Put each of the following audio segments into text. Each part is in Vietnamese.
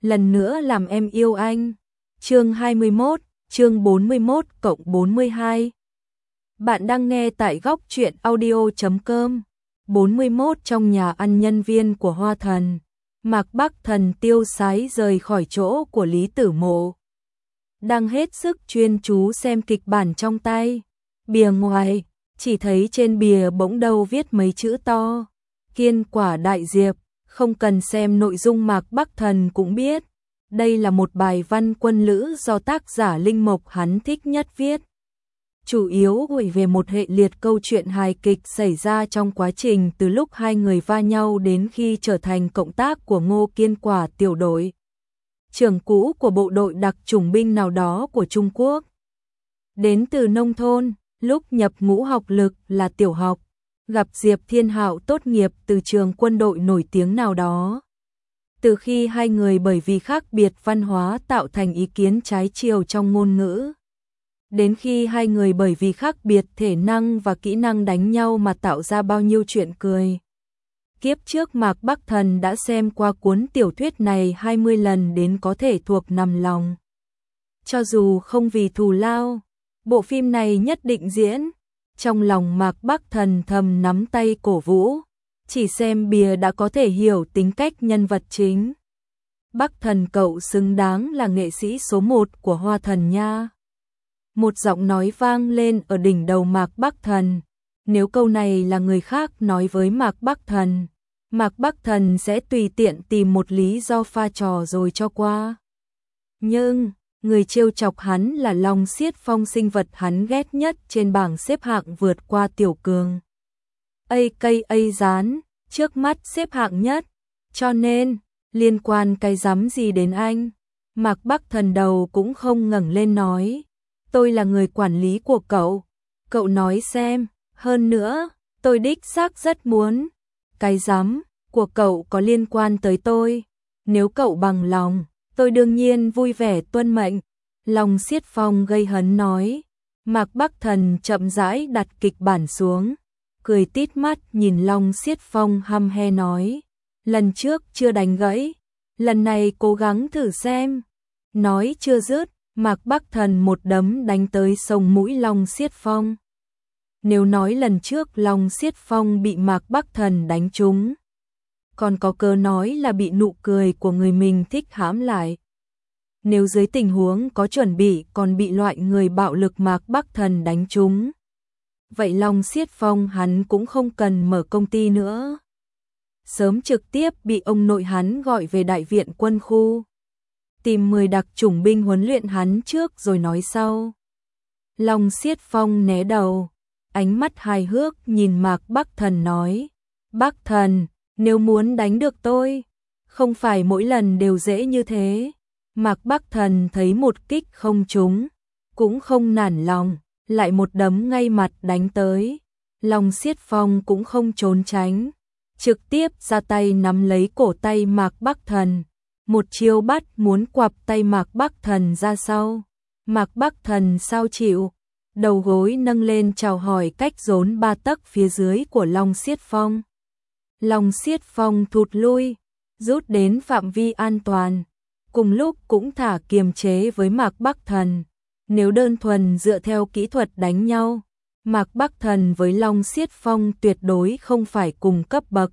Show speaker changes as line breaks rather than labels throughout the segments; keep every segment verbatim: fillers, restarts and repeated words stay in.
lần nữa làm em yêu anh. Chương hai mươi mốt, chương bốn mươi mốt cộng bốn mươi hai. Bạn đang nghe tại góc truyện audio chấm com. bốn mươi mốt trong nhà ăn nhân viên của Hoa Thần. Mạc Bắc Thần tiêu sái rời khỏi chỗ của Lý Tử Mộ. Đang hết sức chuyên chú xem kịch bản trong tay. Bìa ngoài, chỉ thấy trên bìa bỗng đâu viết mấy chữ to. Kiên quả đại diệp, không cần xem nội dung Mạc Bắc Thần cũng biết. Đây là một bài văn quân lữ do tác giả Linh Mộc hắn thích nhất viết. Chủ yếu gửi về một hệ liệt câu chuyện hài kịch xảy ra trong quá trình từ lúc hai người va nhau đến khi trở thành cộng tác của Ngô Kiên Quả tiểu đội trưởng cũ của bộ đội đặc chủng binh nào đó của Trung Quốc. Đến từ nông thôn, lúc nhập ngũ học lực là tiểu học, gặp Diệp Thiên Hạo tốt nghiệp từ trường quân đội nổi tiếng nào đó. Từ khi hai người bởi vì khác biệt văn hóa tạo thành ý kiến trái chiều trong ngôn ngữ, đến khi hai người bởi vì khác biệt thể năng và kỹ năng đánh nhau mà tạo ra bao nhiêu chuyện cười. Kiếp trước Mạc Bắc Thần đã xem qua cuốn tiểu thuyết này hai mươi lần đến có thể thuộc nằm lòng. Cho dù không vì thù lao, bộ phim này nhất định diễn. Trong lòng Mạc Bắc Thần thầm nắm tay cổ vũ, chỉ xem bìa đã có thể hiểu tính cách nhân vật chính. Bắc Thần cậu xứng đáng là nghệ sĩ số một của Hoa Thần nha. Một giọng nói vang lên ở đỉnh đầu Mạc Bắc Thần. Nếu câu này là người khác nói với Mạc Bắc Thần, Mạc Bắc Thần sẽ tùy tiện tìm một lý do pha trò rồi cho qua. Nhưng, người trêu chọc hắn là Long Xiết Phong, sinh vật hắn ghét nhất trên bảng xếp hạng vượt qua Tiểu Cường. a ca a Gián, trước mắt xếp hạng nhất, cho nên, liên quan cái rắm gì đến anh? Mạc Bắc Thần đầu cũng không ngẩng lên nói. Tôi là người quản lý của cậu. Cậu nói xem, hơn nữa, tôi đích xác rất muốn. Cái rắm của cậu có liên quan tới tôi. Nếu cậu bằng lòng, tôi đương nhiên vui vẻ tuân mệnh. Long Xiết Phong gây hấn nói. Mạc Bắc Thần chậm rãi đặt kịch bản xuống, cười tít mắt nhìn Long Xiết Phong hăm he nói. Lần trước chưa đánh gãy, lần này cố gắng thử xem. Nói chưa dứt, Mạc Bắc Thần một đấm đánh tới sống mũi Long Xiết Phong. Nếu nói lần trước Long Xiết Phong bị Mạc Bắc Thần đánh trúng, còn có cớ nói là bị nụ cười của người mình thích hãm lại. Nếu dưới tình huống có chuẩn bị còn bị loại người bạo lực Mạc Bắc Thần đánh trúng, vậy Long Xiết Phong hắn cũng không cần mở công ty nữa. Sớm trực tiếp bị ông nội hắn gọi về đại viện quân khu. Tìm mười đặc chủng binh huấn luyện hắn trước rồi nói sau. Long Xiết Phong né đầu, ánh mắt hài hước nhìn Mạc Bắc Thần nói. Bắc Thần, nếu muốn đánh được tôi, không phải mỗi lần đều dễ như thế. Mạc Bắc Thần thấy một kích không trúng, cũng không nản lòng, lại một đấm ngay mặt đánh tới. Long Xiết Phong cũng không trốn tránh, trực tiếp ra tay nắm lấy cổ tay Mạc Bắc Thần. Một chiêu bắt muốn quặp tay Mạc Bắc Thần ra sau. Mạc Bắc Thần sao chịu, đầu gối nâng lên chào hỏi cách rốn ba tấc phía dưới của Long Xiết Phong. Long Xiết Phong thụt lui, rút đến phạm vi an toàn, cùng lúc cũng thả kiềm chế với Mạc Bắc Thần. Nếu đơn thuần dựa theo kỹ thuật đánh nhau, Mạc Bắc Thần với Long Xiết Phong tuyệt đối không phải cùng cấp bậc.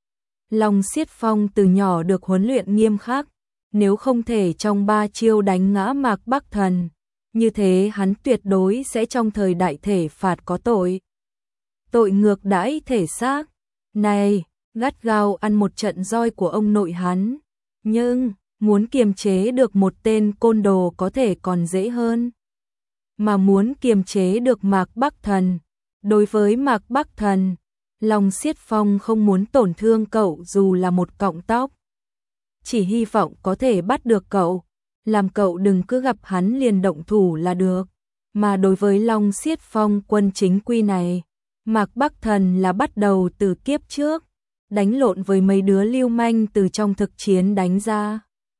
Long Xiết Phong từ nhỏ được huấn luyện nghiêm khắc, nếu không thể trong ba chiêu đánh ngã Mạc Bắc Thần, như thế hắn tuyệt đối sẽ trong thời đại thể phạt có tội. Tội ngược đãi thể xác. Này, gắt gao ăn một trận roi của ông nội hắn, nhưng muốn kiềm chế được một tên côn đồ có thể còn dễ hơn. Mà muốn kiềm chế được Mạc Bắc Thần, đối với Mạc Bắc Thần, Long Xiết Phong không muốn tổn thương cậu dù là một cọng tóc. Chỉ hy vọng có thể bắt được cậu, làm cậu đừng cứ gặp hắn liền động thủ là được. Mà đối với Long Xiết Phong quân chính quy này, Mạc Bắc Thần là bắt đầu từ kiếp trước, đánh lộn với mấy đứa lưu manh từ trong thực chiến đánh ra.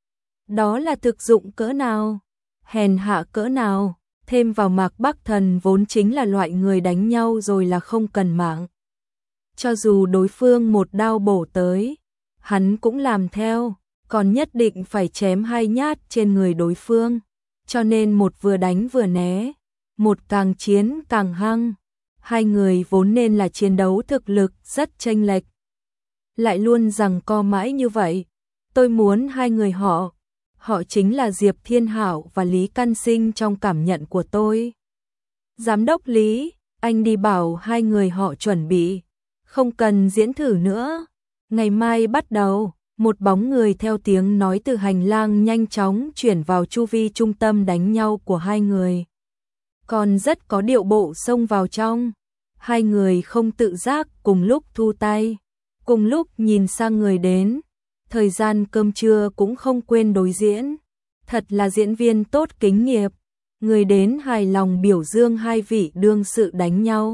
Đó là thực dụng cỡ nào, hèn hạ cỡ nào, thêm vào Mạc Bắc Thần vốn chính là loại người đánh nhau rồi là không cần mạng. Cho dù đối phương một đao bổ tới, hắn cũng làm theo, còn nhất định phải chém hai nhát trên người đối phương, cho nên một vừa đánh vừa né, một càng chiến càng hăng. Hai người vốn nên là chiến đấu thực lực rất chênh lệch, lại luôn giằng co mãi như vậy. Tôi muốn hai người họ, họ chính là Diệp Thiên Hạo và Lý Căn Sinh trong cảm nhận của tôi. Giám đốc Lý, anh đi bảo hai người họ chuẩn bị, không cần diễn thử nữa. Ngày mai bắt đầu. Một bóng người theo tiếng nói từ hành lang nhanh chóng chuyển vào chu vi trung tâm đánh nhau của hai người. Còn rất có điệu bộ xông vào trong. Hai người không tự giác cùng lúc thu tay, cùng lúc nhìn sang người đến. Thời gian cơm trưa cũng không quên đối diễn. Thật là diễn viên tốt kính nghiệp. Người đến hài lòng biểu dương hai vị đương sự đánh nhau.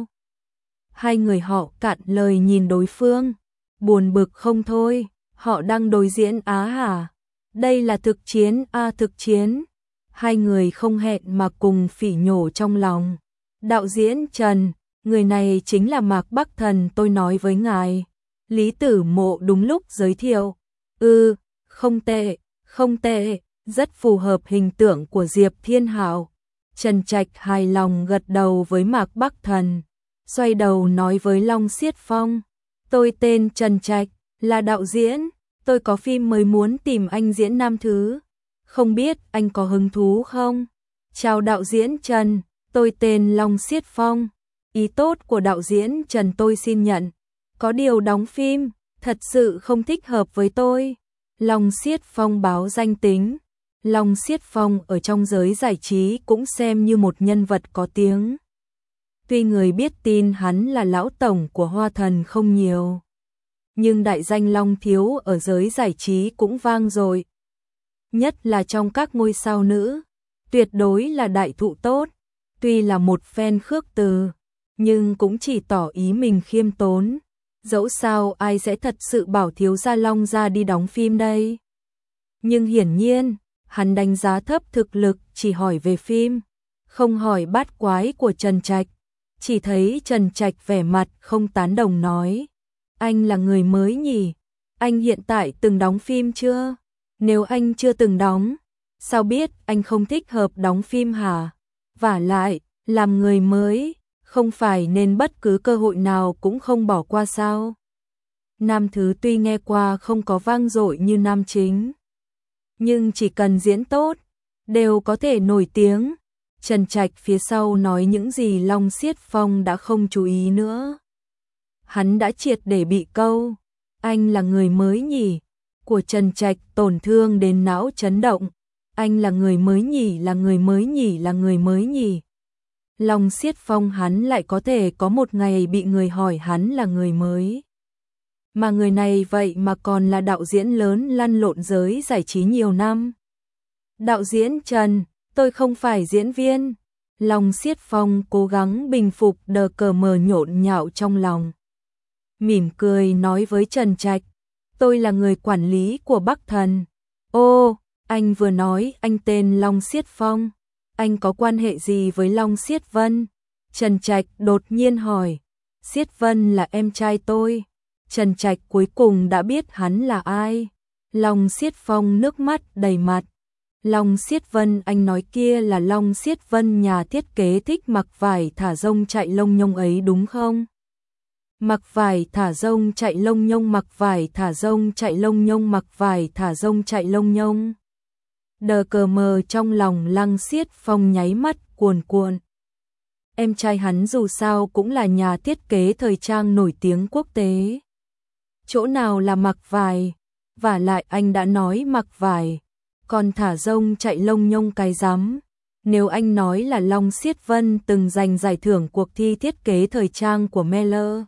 Hai người họ cạn lời nhìn đối phương, buồn bực không thôi. Họ đang đối diễn á hả? Đây là thực chiến a thực chiến. Hai người không hẹn mà cùng phỉ nhổ trong lòng. Đạo diễn Trần, người này chính là Mạc Bắc Thần tôi nói với ngài. Lý Tử Mộ đúng lúc giới thiệu. Ừ, không tệ, không tệ, rất phù hợp hình tượng của Diệp Thiên Hạo. Trần Trạch hài lòng gật đầu với Mạc Bắc Thần, xoay đầu nói với Long Xiết Phong. Tôi tên Trần Trạch, là đạo diễn, tôi có phim mới muốn tìm anh diễn nam thứ. Không biết anh có hứng thú không? Chào đạo diễn Trần, tôi tên Long Xiết Phong. Ý tốt của đạo diễn Trần tôi xin nhận. Có điều đóng phim, thật sự không thích hợp với tôi. Long Xiết Phong báo danh tính. Long Xiết Phong ở trong giới giải trí cũng xem như một nhân vật có tiếng. Tuy người biết tin hắn là lão tổng của Hoa Thần không nhiều, nhưng đại danh Long Thiếu ở giới giải trí cũng vang dội. Nhất là trong các ngôi sao nữ, tuyệt đối là đại thụ tốt. Tuy là một fan khước từ, nhưng cũng chỉ tỏ ý mình khiêm tốn. Dẫu sao ai sẽ thật sự bảo thiếu gia Long ra đi đóng phim đây. Nhưng hiển nhiên, hắn đánh giá thấp thực lực, chỉ hỏi về phim, không hỏi bát quái của Trần Trạch. Chỉ thấy Trần Trạch vẻ mặt không tán đồng nói. Anh là người mới nhỉ? Anh hiện tại từng đóng phim chưa? Nếu anh chưa từng đóng, sao biết anh không thích hợp đóng phim hả? Vả lại, làm người mới, không phải nên bất cứ cơ hội nào cũng không bỏ qua sao? Nam thứ tuy nghe qua không có vang dội như nam chính, nhưng chỉ cần diễn tốt, đều có thể nổi tiếng. Trần Trạch phía sau nói những gì Long Xiết Phong đã không chú ý nữa. Hắn đã triệt để bị câu. Anh là người mới nhỉ? Của Trần Trạch tổn thương đến não chấn động. Anh là người mới nhỉ, là người mới nhỉ, là người mới nhỉ. Long Xiết Phong hắn lại có thể có một ngày bị người hỏi hắn là người mới. Mà người này vậy mà còn là đạo diễn lớn lăn lộn giới giải trí nhiều năm. Đạo diễn Trần, tôi không phải diễn viên. Long Xiết Phong cố gắng bình phục đờ cờ mờ nhộn nhạo trong lòng. Mỉm cười nói với Trần Trạch, tôi là người quản lý của Bắc Thần. Ô, anh vừa nói anh tên Long Xiết Phong, anh có quan hệ gì với Long Xiết Vân? Trần Trạch đột nhiên hỏi. Xiết Vân là em trai tôi. Trần Trạch cuối cùng đã biết hắn là ai. Long Xiết Phong nước mắt đầy mặt. Long Xiết Vân anh nói kia là Long Xiết Vân nhà thiết kế thích mặc vải thả rông chạy lông nhông ấy đúng không? Mặc vải thả rông chạy lông nhông, mặc vải thả rông chạy lông nhông, mặc vải thả rông chạy lông nhông. Đờ cờ mờ trong lòng Long Xiết Phong nháy mắt cuồn cuộn. Em trai hắn dù sao cũng là nhà thiết kế thời trang nổi tiếng quốc tế. Chỗ nào là mặc vải? Vả lại anh đã nói mặc vải, còn thả rông chạy lông nhông cái rắm. Nếu anh nói là Long Xiết Vân từng giành giải thưởng cuộc thi thiết kế thời trang của Meller,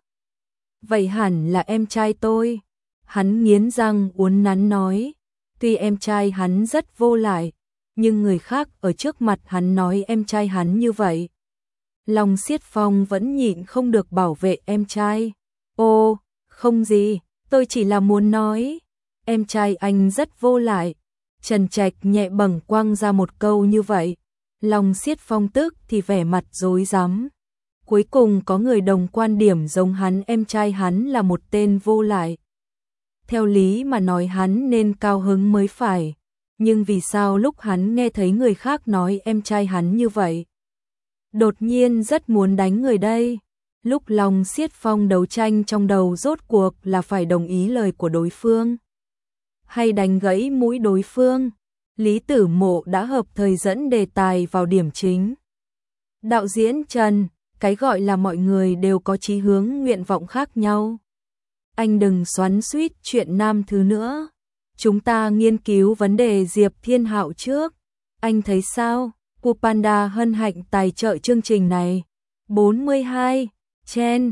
vậy hẳn là em trai tôi. Hắn nghiến răng uốn nắn nói. Tuy em trai hắn rất vô lại, nhưng người khác ở trước mặt hắn nói em trai hắn như vậy. Long Xiết Phong vẫn nhịn không được bảo vệ em trai. Ô, không gì, tôi chỉ là muốn nói, em trai anh rất vô lại. Trần Trạch nhẹ bâng quăng ra một câu như vậy. Long Xiết Phong tức thì vẻ mặt rối rắm. Cuối cùng có người đồng quan điểm giống hắn, em trai hắn là một tên vô lại. theo lý mà nói hắn nên cao hứng mới phải, nhưng vì sao lúc hắn nghe thấy người khác nói em trai hắn như vậy, đột nhiên rất muốn đánh người đây. Lúc Long Xiết Phong đấu tranh trong đầu rốt cuộc là phải đồng ý lời của đối phương, hay đánh gãy mũi đối phương. Lý Tử Mộ đã hợp thời dẫn đề tài vào điểm chính. Đạo diễn Trần, cái gọi là mọi người đều có chí hướng nguyện vọng khác nhau. Anh đừng xoắn xuýt chuyện nam thứ nữa. Chúng ta nghiên cứu vấn đề Diệp Thiên Hạo trước. Anh thấy sao? Pupanda hân hạnh tài trợ chương trình này. bốn mươi hai. Chen,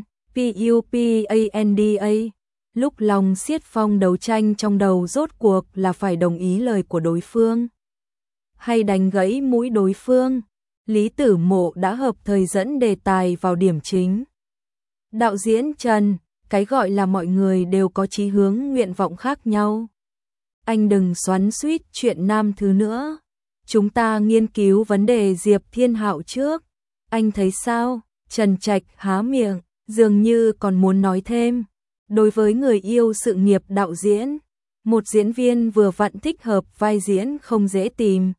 Pupanda. Lúc Long Xiết Phong đấu tranh trong đầu rốt cuộc là phải đồng ý lời của đối phương, hay đánh gãy mũi đối phương. Lý Tử Mộ đã hợp thời dẫn đề tài vào điểm chính. Đạo diễn Trần, cái gọi là mọi người đều có chí hướng nguyện vọng khác nhau. Anh đừng xoắn xuýt chuyện nam thứ nữa. Chúng ta nghiên cứu vấn đề Diệp Thiên Hạo trước. Anh thấy sao? Trần Trạch há miệng, dường như còn muốn nói thêm. Đối với người yêu sự nghiệp đạo diễn, một diễn viên vừa vặn thích hợp vai diễn không dễ tìm.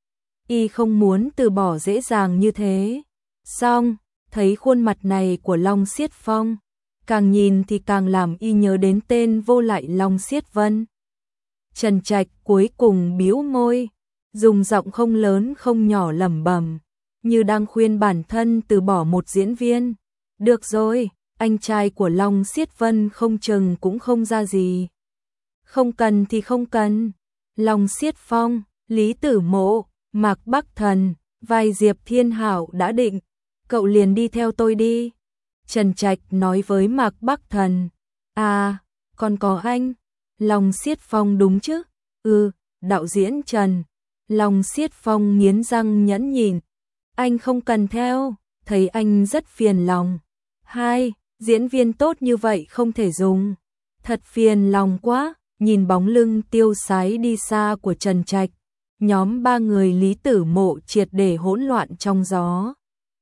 Y không muốn từ bỏ dễ dàng như thế. Xong, thấy khuôn mặt này của Long Xiết Phong, càng nhìn thì càng làm Y nhớ đến tên vô lại Long Xiết Vân. Trần Trạch cuối cùng bĩu môi, dùng giọng không lớn không nhỏ lẩm bẩm, như đang khuyên bản thân từ bỏ một diễn viên. Được rồi, anh trai của Long Xiết Vân không chừng cũng không ra gì. Không cần thì không cần. Long Xiết Phong, Lý Tử Mộ, Mạc Bắc Thần, vai Diệp Thiên Hạo đã định, cậu liền đi theo tôi đi. Trần Trạch nói với Mạc Bắc Thần. À, còn có anh. Long Xiết Phong đúng chứ? Ừ, đạo diễn Trần. Long Xiết Phong nghiến răng nhẫn nhịn. Anh không cần theo, thấy anh rất phiền lòng. Hai, diễn viên tốt như vậy không thể dùng. Thật phiền lòng quá. Nhìn bóng lưng tiêu sái đi xa của Trần Trạch, nhóm ba người Lý Tử Mộ triệt để hỗn loạn trong gió.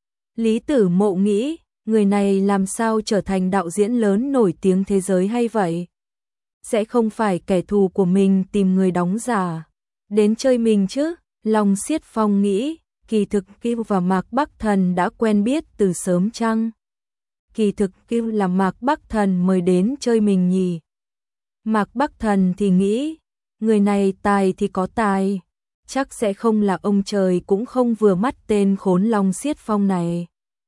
Lý Tử Mộ nghĩ, người này làm sao trở thành đạo diễn lớn nổi tiếng thế giới hay vậy? Sẽ không phải kẻ thù của mình tìm người đóng giả đến chơi mình chứ? Long Xiết Phong nghĩ, kỳ thực Kiêu và Mạc Bắc Thần đã quen biết từ sớm chăng? Kỳ thực Kiêu là Mạc Bắc Thần mời đến chơi mình nhỉ? Mạc Bắc Thần thì nghĩ, người này tài thì có tài, chắc sẽ không là ông trời cũng không vừa mắt tên khốn Long Xiết Phong này.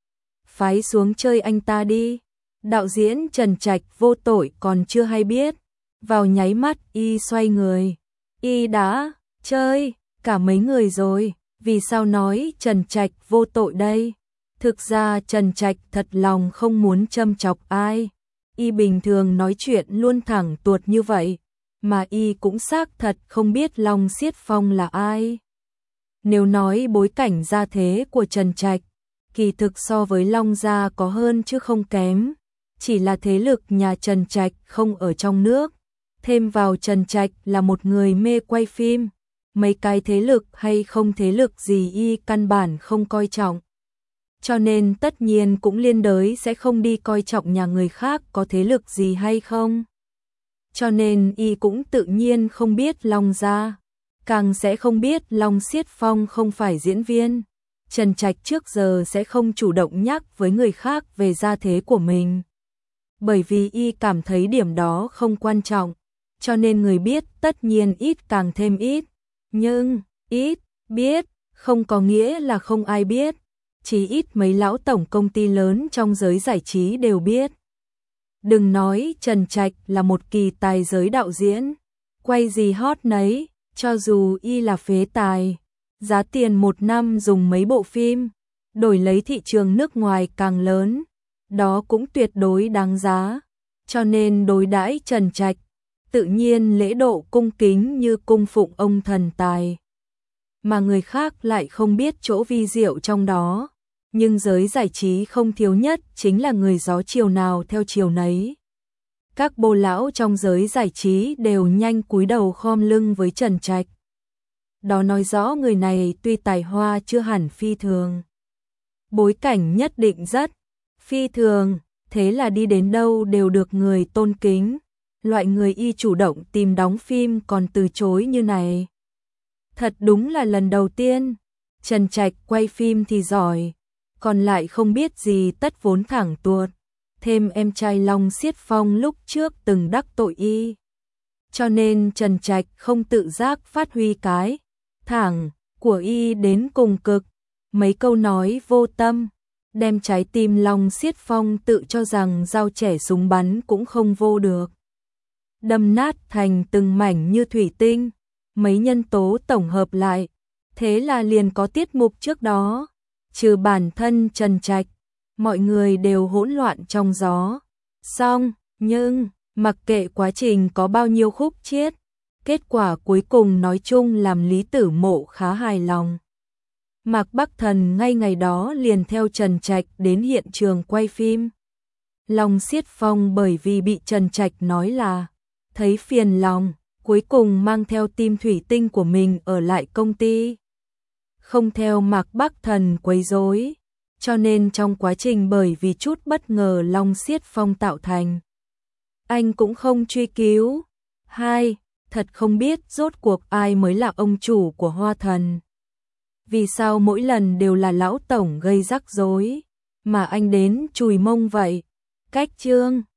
Phái xuống chơi anh ta đi. Đạo diễn Trần Trạch vô tội còn chưa hay biết, vào nháy mắt Y xoay người. Y đã chơi cả mấy người rồi, vì sao nói Trần Trạch vô tội đây? Thực ra Trần Trạch thật lòng không muốn châm chọc ai. Y bình thường nói chuyện luôn thẳng tuột như vậy, mà Y cũng xác thật không biết Long Xiết Phong là ai. Nếu nói bối cảnh gia thế của Trần Trạch, kỳ thực so với Long gia có hơn chứ không kém, chỉ là thế lực nhà Trần Trạch không ở trong nước, thêm vào Trần Trạch là một người mê quay phim, mấy cái thế lực hay không thế lực gì Y căn bản không coi trọng. Cho nên tất nhiên cũng liên đới sẽ không đi coi trọng nhà người khác có thế lực gì hay không. Cho nên Y cũng tự nhiên không biết Long gia, càng sẽ không biết Long Xiết Phong không phải diễn viên. Trần Trạch trước giờ sẽ không chủ động nhắc với người khác về gia thế của mình, bởi vì Y cảm thấy điểm đó không quan trọng, cho nên người biết tất nhiên ít càng thêm ít. Nhưng ít biết không có nghĩa là không ai biết. Chỉ ít mấy lão tổng công ty lớn trong giới giải trí đều biết. Đừng nói Trần Trạch là một kỳ tài giới đạo diễn, quay gì hot nấy, cho dù Y là phế tài, giá tiền một năm dùng mấy bộ phim, đổi lấy thị trường nước ngoài càng lớn, đó cũng tuyệt đối đáng giá. Cho nên đối đãi Trần Trạch, tự nhiên lễ độ cung kính như cung phụng ông thần tài. Mà người khác lại không biết chỗ vi diệu trong đó. Nhưng giới giải trí không thiếu nhất chính là người gió chiều nào theo chiều nấy. Các bô lão trong giới giải trí đều nhanh cúi đầu khom lưng với Trần Trạch. Đó nói rõ người này tuy tài hoa chưa hẳn phi thường, bối cảnh nhất định rất phi thường, thế là đi đến đâu đều được người tôn kính. Loại người y chủ động tìm đóng phim còn từ chối như này. Thật đúng là lần đầu tiên. Trần Trạch quay phim thì giỏi, còn lại không biết gì tất vốn thẳng tuột. Thêm em trai Long Xiết Phong lúc trước từng đắc tội y. Cho nên Trần Trạch không tự giác phát huy cái thẳng của y đến cùng cực. Mấy câu nói vô tâm, đem trái tim Long Xiết Phong tự cho rằng dao trẻ súng bắn cũng không vô được. Đâm nát thành từng mảnh như thủy tinh, mấy nhân tố tổng hợp lại, thế là liền có tiết mục trước đó. Trừ bản thân Trần Trạch, mọi người đều hỗn loạn trong gió. Xong, nhưng, mặc kệ quá trình có bao nhiêu khúc chiết, kết quả cuối cùng nói chung làm Lý Tử Mộ khá hài lòng. Mạc Bắc Thần ngay ngày đó liền theo Trần Trạch đến hiện trường quay phim. Long Xiết Phong bởi vì bị Trần Trạch nói là thấy phiền lòng, cuối cùng mang theo tim thủy tinh của mình ở lại công ty. Không theo Mạc Bắc Thần quấy rối, cho nên trong quá trình bởi vì chút bất ngờ Long Xiết Phong tạo thành, anh cũng không truy cứu. Hai, thật không biết rốt cuộc ai mới là ông chủ của Hoa Thần. Vì sao mỗi lần đều là lão tổng gây rắc rối, mà anh đến chùi mông vậy? Cách chương